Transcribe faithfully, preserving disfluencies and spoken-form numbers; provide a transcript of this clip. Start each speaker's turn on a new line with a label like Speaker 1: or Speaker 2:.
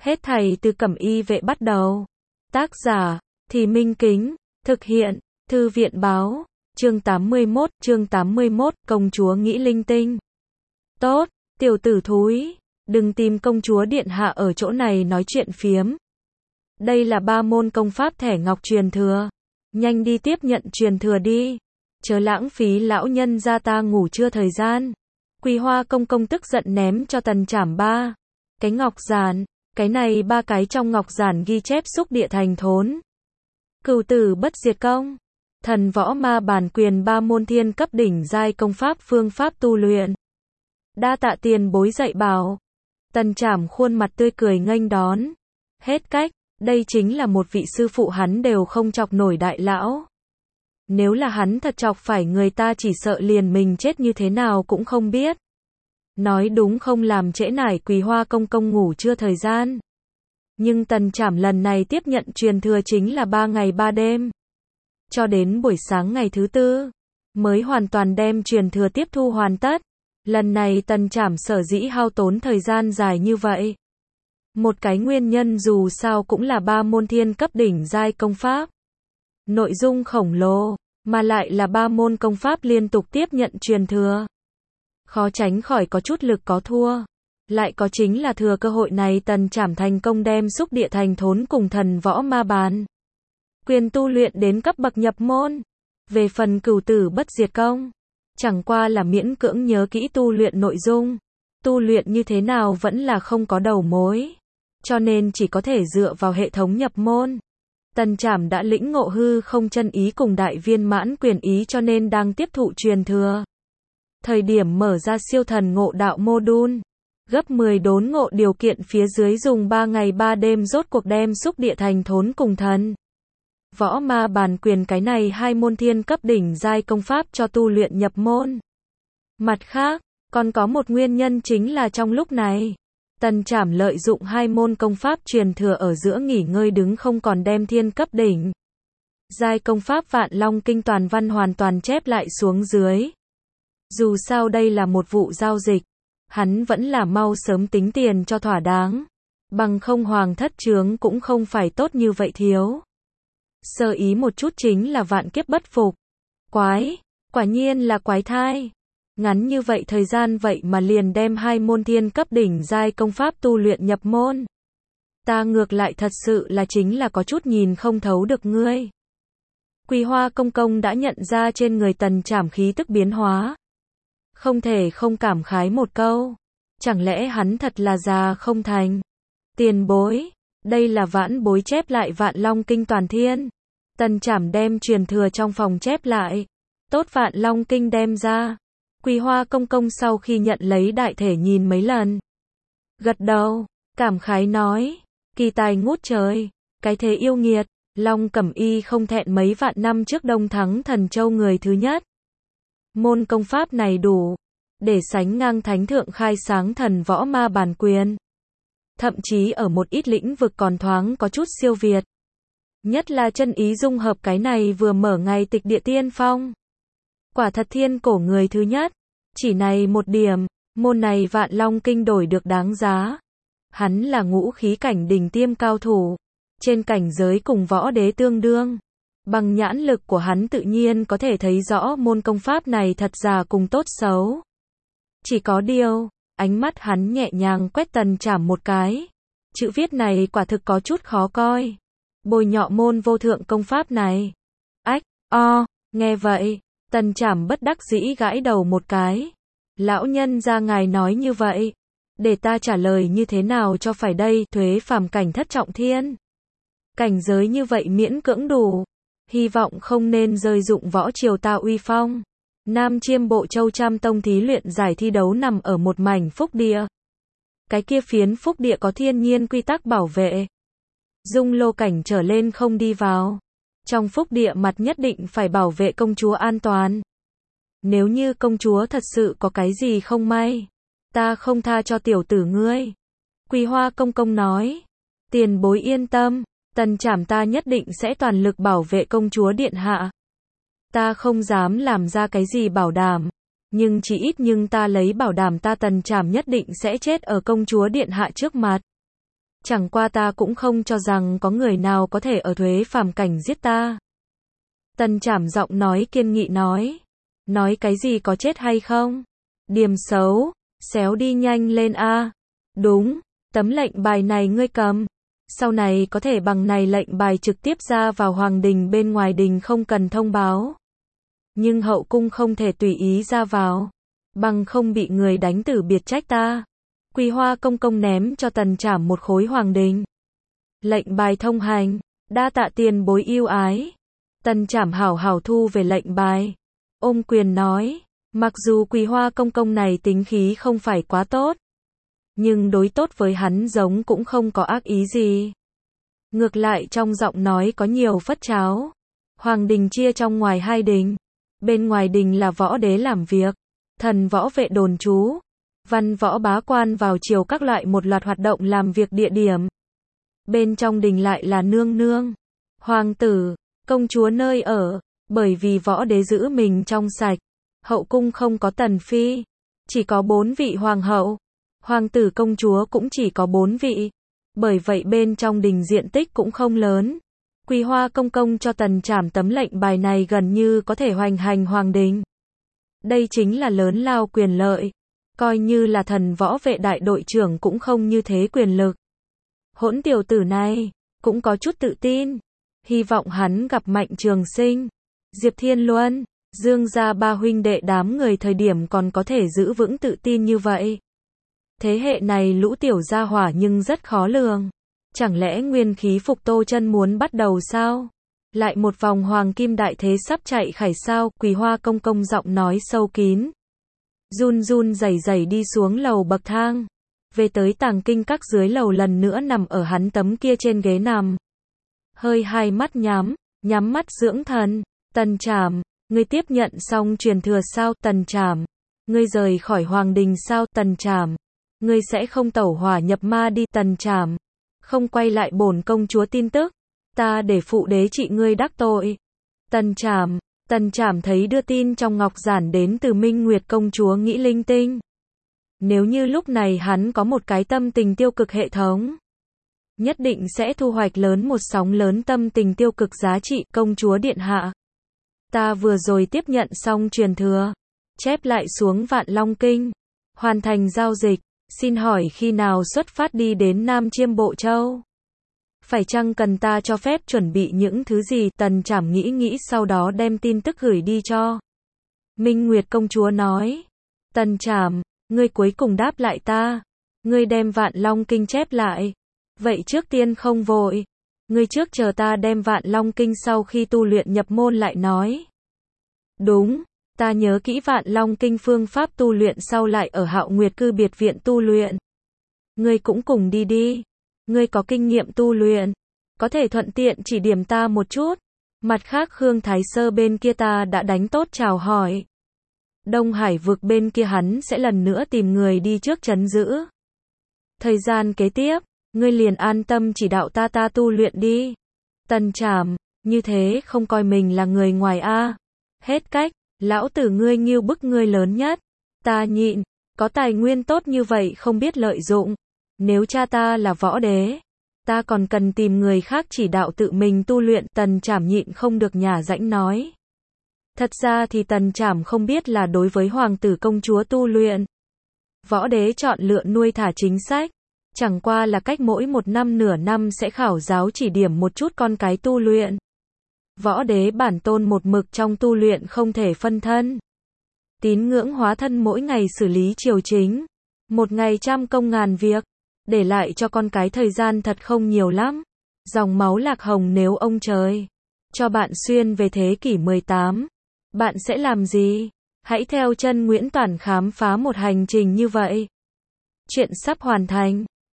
Speaker 1: Hết thảy từ Cẩm Y vệ bắt đầu. Tác giả, Thì Minh Kính, thực hiện, Thư viện báo, chương tám mươi mốt, chương tám mươi mốt, công chúa nghĩ linh tinh. Tốt, tiểu tử thúi, đừng tìm công chúa điện hạ ở chỗ này nói chuyện phiếm. Đây là ba môn công pháp thẻ ngọc truyền thừa. Nhanh đi tiếp nhận truyền thừa đi. Chớ lãng phí lão nhân gia ta ngủ trưa thời gian. Quỳ Hoa công công tức giận ném cho Tần Trảm ba cái ngọc giản. Cái này ba cái trong ngọc giản ghi chép xúc địa thành thốn, cửu tử bất diệt công, thần võ ma bản quyền ba môn thiên cấp đỉnh giai công pháp phương pháp tu luyện. Đa tạ tiền bối dạy bảo. Tần Trảm khuôn mặt tươi cười nghênh đón. Hết cách, đây chính là một vị sư phụ hắn đều không chọc nổi đại lão. Nếu là hắn thật chọc phải người ta chỉ sợ liền mình chết như thế nào cũng không biết. Nói đúng không làm trễ nải Quỳ Hoa công công ngủ trưa thời gian. Nhưng Tần Trảm lần này tiếp nhận truyền thừa chính là ba ngày ba đêm. Cho đến buổi sáng ngày thứ tư, mới hoàn toàn đem truyền thừa tiếp thu hoàn tất. Lần này Tần Trảm sở dĩ hao tốn thời gian dài như vậy. Một cái nguyên nhân dù sao cũng là ba môn thiên cấp đỉnh giai công pháp. Nội dung khổng lồ, mà lại là ba môn công pháp liên tục tiếp nhận truyền thừa. Khó tránh khỏi có chút lực có thua. Lại có chính là thừa cơ hội này Tần Trảm thành công đem xúc địa thành thốn cùng thần võ ma bàn quyền tu luyện đến cấp bậc nhập môn. Về phần cửu tử bất diệt công, chẳng qua là miễn cưỡng nhớ kỹ tu luyện nội dung. Tu luyện như thế nào vẫn là không có đầu mối. Cho nên chỉ có thể dựa vào hệ thống nhập môn. Tần Trảm đã lĩnh ngộ hư không chân ý cùng đại viên mãn quyền ý cho nên đang tiếp thụ truyền thừa. Thời điểm mở ra siêu thần ngộ đạo module, gấp mười đốn ngộ điều kiện phía dưới dùng ba ngày ba đêm rốt cuộc đem xúc địa thành thốn cùng thần võ ma bản quyền cái này hai môn thiên cấp đỉnh giai công pháp cho tu luyện nhập môn. Mặt khác, còn có một nguyên nhân chính là trong lúc này, Tần Trảm lợi dụng hai môn công pháp truyền thừa ở giữa nghỉ ngơi đứng không còn đem thiên cấp đỉnh giai công pháp Vạn Long Kinh toàn văn hoàn toàn chép lại xuống dưới. Dù sao đây là một vụ giao dịch, hắn vẫn là mau sớm tính tiền cho thỏa đáng. Bằng không hoàng thất chướng cũng không phải tốt như vậy thiếu. Sơ ý một chút chính là vạn kiếp bất phục. Quái, quả nhiên là quái thai. Ngắn như vậy thời gian vậy mà liền đem hai môn thiên cấp đỉnh giai công pháp tu luyện nhập môn. Ta ngược lại thật sự là chính là có chút nhìn không thấu được ngươi. Quỳ Hoa công công đã nhận ra trên người Tần Trảm khí tức biến hóa. Không thể không cảm khái một câu. Chẳng lẽ hắn thật là già không thành? Tiền bối, đây là vãn bối chép lại Vạn Long Kinh toàn thiên. Tần Trảm đem truyền thừa trong phòng chép lại. Tốt Vạn Long Kinh đem ra. Quỳ Hoa công công sau khi nhận lấy đại thể nhìn mấy lần. Gật đầu, cảm khái nói. Kỳ tài ngút trời, cái thế yêu nghiệt. Long Cẩm Y không thẹn mấy vạn năm trước Đông thắng Thần Châu người thứ nhất. Môn công pháp này đủ để sánh ngang thánh thượng khai sáng thần võ ma bản quyền. Thậm chí ở một ít lĩnh vực còn thoáng có chút siêu việt. Nhất là chân ý dung hợp cái này vừa mở ngày tịch địa tiên phong. Quả thật thiên cổ người thứ nhất. Chỉ này một điểm, môn này Vạn Long Kinh đổi được đáng giá. Hắn là ngũ khí cảnh đỉnh tiêm cao thủ. Trên cảnh giới cùng võ đế tương đương. Bằng nhãn lực của hắn tự nhiên có thể thấy rõ môn công pháp này thật giả cùng tốt xấu. Chỉ có điều, ánh mắt hắn nhẹ nhàng quét Tần Trảm một cái. Chữ viết này quả thực có chút khó coi. Bôi nhọ môn vô thượng công pháp này. Ách, o, nghe vậy, Tần Trảm bất đắc dĩ gãi đầu một cái. Lão nhân gia ngài nói như vậy. Để ta trả lời như thế nào cho phải đây, thuế phàm cảnh thất trọng thiên. Cảnh giới như vậy miễn cưỡng đủ. Hy vọng không nên rơi dụng võ triều ta uy phong. Nam Chiêm Bộ Châu Trăm Tông thí luyện giải thi đấu nằm ở một mảnh phúc địa. Cái kia phiến phúc địa có thiên nhiên quy tắc bảo vệ. Dung lô cảnh trở lên không đi vào. Trong phúc địa mặt nhất định phải bảo vệ công chúa an toàn. Nếu như công chúa thật sự có cái gì không may, ta không tha cho tiểu tử ngươi. Quỳ Hoa công công nói. Tiền bối yên tâm. Tần Trảm ta nhất định sẽ toàn lực bảo vệ công chúa điện hạ. Ta không dám làm ra cái gì bảo đảm, nhưng chỉ ít nhưng ta lấy bảo đảm ta Tần Trảm nhất định sẽ chết ở công chúa điện hạ trước mặt. Chẳng qua ta cũng không cho rằng có người nào có thể ở thuế phàm cảnh giết ta. Tần Trảm giọng nói kiên nghị nói. Nói cái gì có chết hay không? Điềm xấu, xéo đi nhanh lên a. Đúng, tấm lệnh bài này ngươi cầm. Sau này có thể bằng này lệnh bài trực tiếp ra vào hoàng đình bên ngoài đình không cần thông báo. Nhưng hậu cung không thể tùy ý ra vào. Bằng không bị người đánh tử biệt trách ta. Quý Hoa công công ném cho Tần Trảm một khối hoàng đình. Lệnh bài thông hành, đa tạ tiền bối yêu ái. Tần Trảm hảo hảo thu về lệnh bài. Ôm quyền nói, mặc dù Quý Hoa công công này tính khí không phải quá tốt. Nhưng đối tốt với hắn giống cũng không có ác ý gì. Ngược lại trong giọng nói có nhiều phất tráo. Hoàng đình chia trong ngoài hai đình. Bên ngoài đình là võ đế làm việc, thần võ vệ đồn trú, văn võ bá quan vào chiều các loại một loạt hoạt động làm việc địa điểm. Bên trong đình lại là nương nương, hoàng tử, công chúa nơi ở, bởi vì võ đế giữ mình trong sạch. Hậu cung không có tần phi, chỉ có bốn vị hoàng hậu. Hoàng tử công chúa cũng chỉ có bốn vị. Bởi vậy bên trong đình diện tích cũng không lớn. Quý Hoa công công cho Tần Trảm tấm lệnh bài này gần như có thể hoành hành hoàng đình. Đây chính là lớn lao quyền lợi. Coi như là thần võ vệ đại đội trưởng cũng không như thế quyền lực. Hỗn tiểu tử này, cũng có chút tự tin. Hy vọng hắn gặp Mạnh Trường Sinh, Diệp Thiên Luân, Dương gia ba huynh đệ đám người thời điểm còn có thể giữ vững tự tin như vậy. Thế hệ này lũ tiểu gia hỏa nhưng rất khó lường. Chẳng lẽ nguyên khí phục Tô Chân muốn bắt đầu sao? Lại một vòng hoàng kim đại thế sắp chạy khải sao? Quý Hoa công công giọng nói sâu kín. Run run rẩy rẩy đi xuống lầu bậc thang. Về tới tàng kinh các dưới lầu lần nữa nằm ở hắn tấm kia trên ghế nằm. Hơi hai mắt nhắm, nhắm mắt dưỡng thần. Tần Trảm, ngươi tiếp nhận xong truyền thừa sao? Tần Trảm, ngươi rời khỏi hoàng đình sao? Tần Trảm, ngươi sẽ không tẩu hỏa nhập ma đi? Tần Trảm, không quay lại bổn công chúa tin tức, ta để phụ đế trị ngươi đắc tội. Tần Trảm, Tần Trảm thấy đưa tin trong ngọc giản đến từ Minh Nguyệt công chúa nghĩ linh tinh. Nếu như lúc này hắn có một cái tâm tình tiêu cực hệ thống, nhất định sẽ thu hoạch lớn một sóng lớn tâm tình tiêu cực giá trị. Công chúa điện hạ, ta vừa rồi tiếp nhận xong truyền thừa, chép lại xuống Vạn Long Kinh, hoàn thành giao dịch. Xin hỏi khi nào xuất phát đi đến Nam Chiêm Bộ Châu? Phải chăng cần ta cho phép chuẩn bị những thứ gì? Tần Trảm nghĩ nghĩ sau đó đem tin tức gửi đi cho Minh Nguyệt công chúa nói. Tần Trảm, ngươi cuối cùng đáp lại ta. Ngươi đem Vạn Long Kinh chép lại. Vậy trước tiên không vội. Ngươi trước chờ ta đem Vạn Long Kinh sau khi tu luyện nhập môn lại nói. Đúng. Ta nhớ kỹ Vạn Long Kinh phương pháp tu luyện sau lại ở Hạo Nguyệt Cư biệt viện tu luyện. Ngươi cũng cùng đi đi. Ngươi có kinh nghiệm tu luyện, có thể thuận tiện chỉ điểm ta một chút. Mặt khác Khương Thái Sơ bên kia ta đã đánh tốt chào hỏi. Đông Hải vực bên kia hắn sẽ lần nữa tìm người đi trước trấn giữ. Thời gian kế tiếp, ngươi liền an tâm chỉ đạo ta ta tu luyện đi. Tần Trảm, như thế không coi mình là người ngoài a. Hết cách. Lão tử ngươi nghiêu bức ngươi lớn nhất. Ta nhịn, có tài nguyên tốt như vậy không biết lợi dụng. Nếu cha ta là võ đế, ta còn cần tìm người khác chỉ đạo tự mình tu luyện. Tần Trảm nhịn không được nhả rãnh nói. Thật ra thì Tần Trảm không biết là đối với hoàng tử công chúa tu luyện, võ đế chọn lựa nuôi thả chính sách. Chẳng qua là cách mỗi một năm nửa năm sẽ khảo giáo chỉ điểm một chút con cái tu luyện. Võ đế bản tôn một mực trong tu luyện không thể phân thân. Tín ngưỡng hóa thân mỗi ngày xử lý triều chính. Một ngày trăm công ngàn việc. Để lại cho con cái thời gian thật không nhiều lắm. Dòng máu lạc hồng nếu ông trời cho bạn xuyên về thế kỷ mười tám, bạn sẽ làm gì? Hãy theo chân Nguyễn Toản khám phá một hành trình như vậy. Chuyện sắp hoàn thành.